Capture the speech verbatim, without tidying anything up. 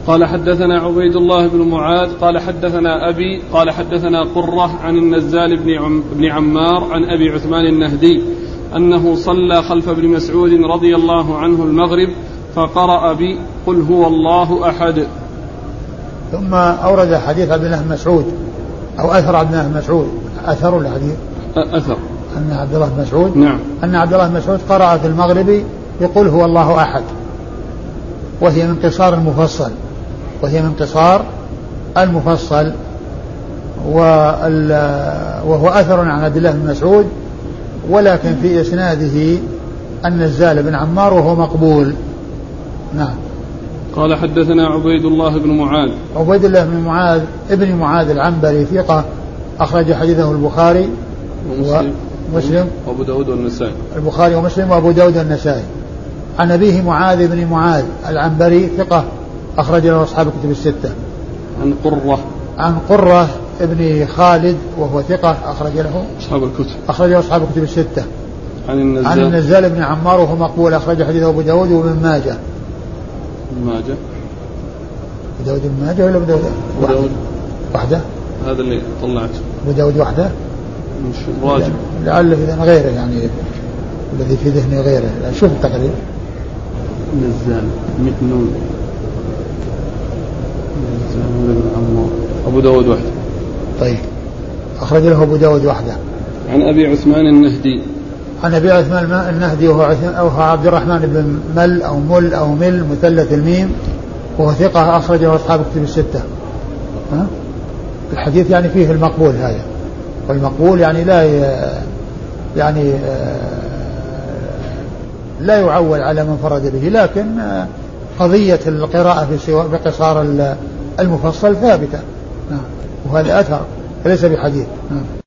قال حدثنا عبيد الله بن معاذ قال حدثنا أبي قال حدثنا قرة عن النزال بن, عم بن عمار عن أبي عثمان النهدي أنه صلى خلف ابن مسعود رضي الله عنه المغرب فقرأ بي قل هو الله أحد. ثم أورد حديث عبد الله بن مسعود أو أثر عبد الله بن مسعود أثر الحديث أثر أن عبد الله بن مسعود نعم أن عبد الله بن مسعود قرأ في المغرب يقول هو الله أحد، وهي من قصار المفصل وهي من قصار المفصل وهو أثر عن عبد الله بن مسعود، ولكن في إسناده النزال بن عمار وهو مقبول. نعم. قال حدثنا عبيد الله بن معاذ عبيد الله بن معاذ ابن معاذ العنبري ثقة أخرج حديثه البخاري ومسلم ومسلم وأبو داود والنسائي. البخاري ومسلم وأبو داود والنسائي. عن أبيه معاذ بن معاذ العنبري ثقة أخرج له أصحاب الكتب الستة. عن قرة عن قرة ابن خالد وهو ثقة أخرج له أصحاب الكتب أخرج له أصحاب الكتب الستة. عن النزال عن النزال بن عمار وهو مقبول أخرج حديثه أبو داود وابن ماجه. ماجه أبو داود بن ماجه ولا أبو داود وحده؟ وحده هذا اللي طلعته أبو داود وحده مش راجع لعل في ذهن غيره يعني الذي في ذهني غيره. شوف التقرير. نزال متنون نزال بن عمار أبو داود وحده. طيب أخرج له أبو داود وحده. عن أبي عثمان النهدي عن أبي عثمان النهدي وهو عبد الرحمن بن مل أو مل أو مل مثلث الميم وهو ثقة أخرجه أصحاب الكتب الستة. ها؟ الحديث يعني فيه المقبول هذا، والمقبول يعني لا يعني لا يعول على من فرد به، لكن قضية القراءة في بقصار المفصل ثابتة، وهذا أثر فليس بحديث.